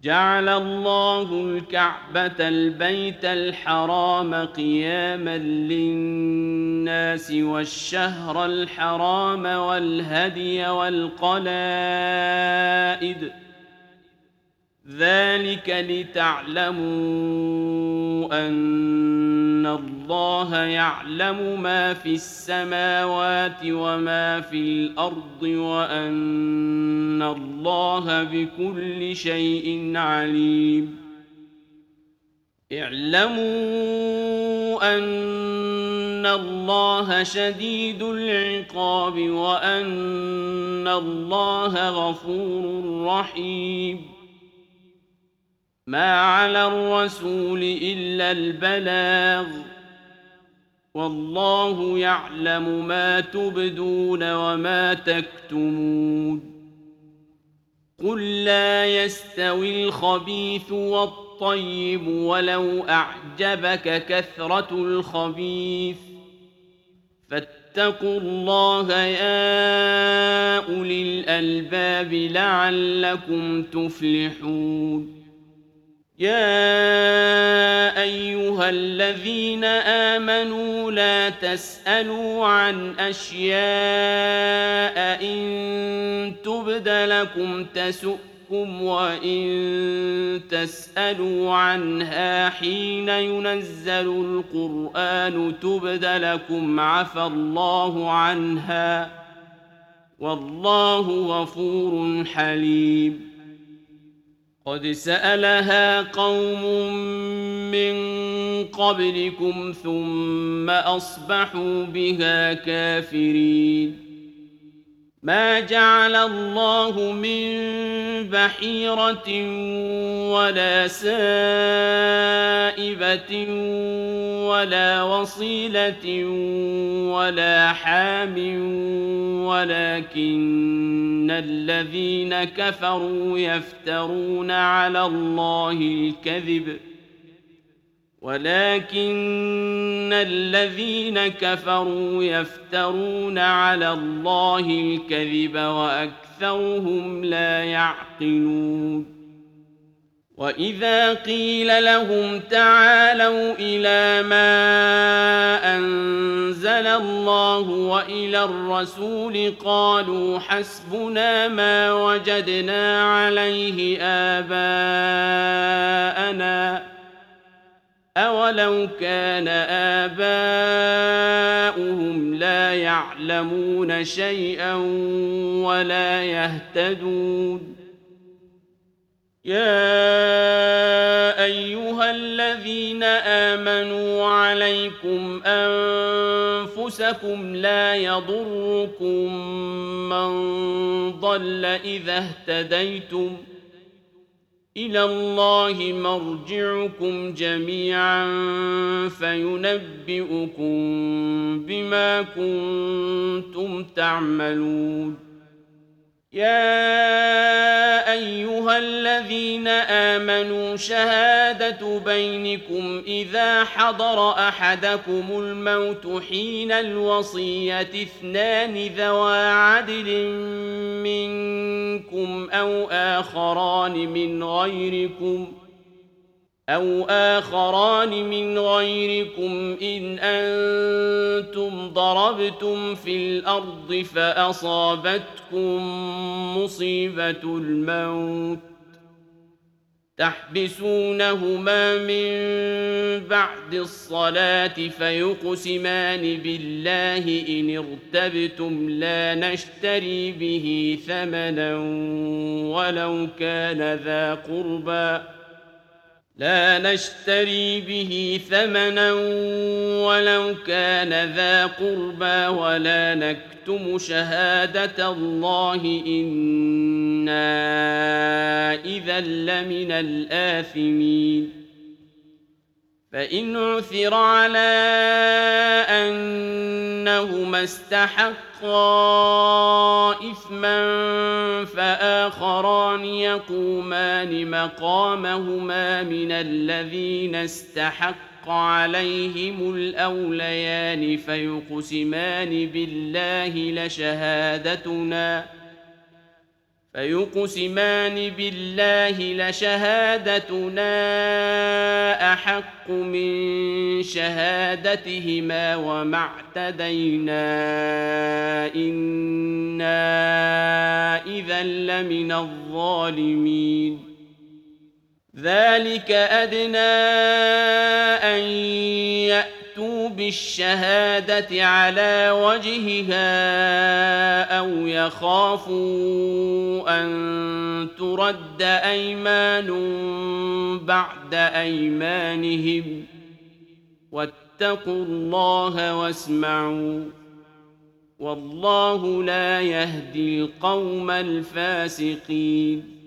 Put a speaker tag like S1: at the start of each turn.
S1: جعل الله الكعبة البيت الحرام قياما للناس والشهر الحرام والهدي والقلائد ذلك لتعلموا أن الله يعلم ما في السماوات وما في الأرض وأن الله بكل شيء عليم اعلموا أن الله شديد العقاب وأن الله غفور رحيم ما على الرسول إلا البلاغ والله يعلم ما تبدون وما تكتمون قل لا يستوي الخبيث والطيب ولو أعجبك كثرة الخبيث فاتقوا الله يا أولي الألباب لعلكم تفلحون يا أيها الذين آمنوا لا تسألوا عن أشياء إن تبد لكم تسؤكم وإن تسألوا عنها حين ينزل القرآن تبد لكم عفى الله عنها والله غفور حليم قد سألها قوم من قبلكم ثم أصبحوا بها كافرين ما جعل الله من بحيرة ولا سائبة ولا وصيلة ولا حام ولكن الذين كفروا يفترون على الله الكذب وأكثرهم لا يعقلون وإذا قيل لهم تعالوا إلى ما أنزل الله وإلى الرسول قالوا حسبنا ما وجدنا عليه آباءنا أولو كان آباؤهم لا يعلمون شيئا ولا يهتدون يا أيها الذين آمنوا عليكم أنفسكم لا يضركم من ضل إذا اهتديتم إلى الله مرجعكم جميعا فينبئكم بما كنتم تعملون يا أيها الذين آمنوا شهادة بينكم إذا حضر أحدكم الموت حين الوصية اثنان ذوى عدل منكم أو آخران من غيركم إن أنتم ضربتم في الأرض فأصابتكم مصيبة الموت تحبسونهما من بعد الصلاة فيقسمان بالله إن ارتبتم لا نشتري به ثمنا ولو كان ذا قربى ولا نكتم شهادة الله إنا إذا لمن الآثمين فإن عثر على أنهما استحقا إثما فآخران يقومان مقامهما من الذين استحق عليهم الأوليان فيقسمان بالله لشهادتنا أحق من شهادتهما وما اعتدينا إنا إذا لمن الظالمين ذلك أدنى أن يأتوا بالشهادة على وجهها أو يخافوا أن ترد أيمان بعد أيمانهم واتقوا الله واسمعوا والله لا يهدي القوم الفاسقين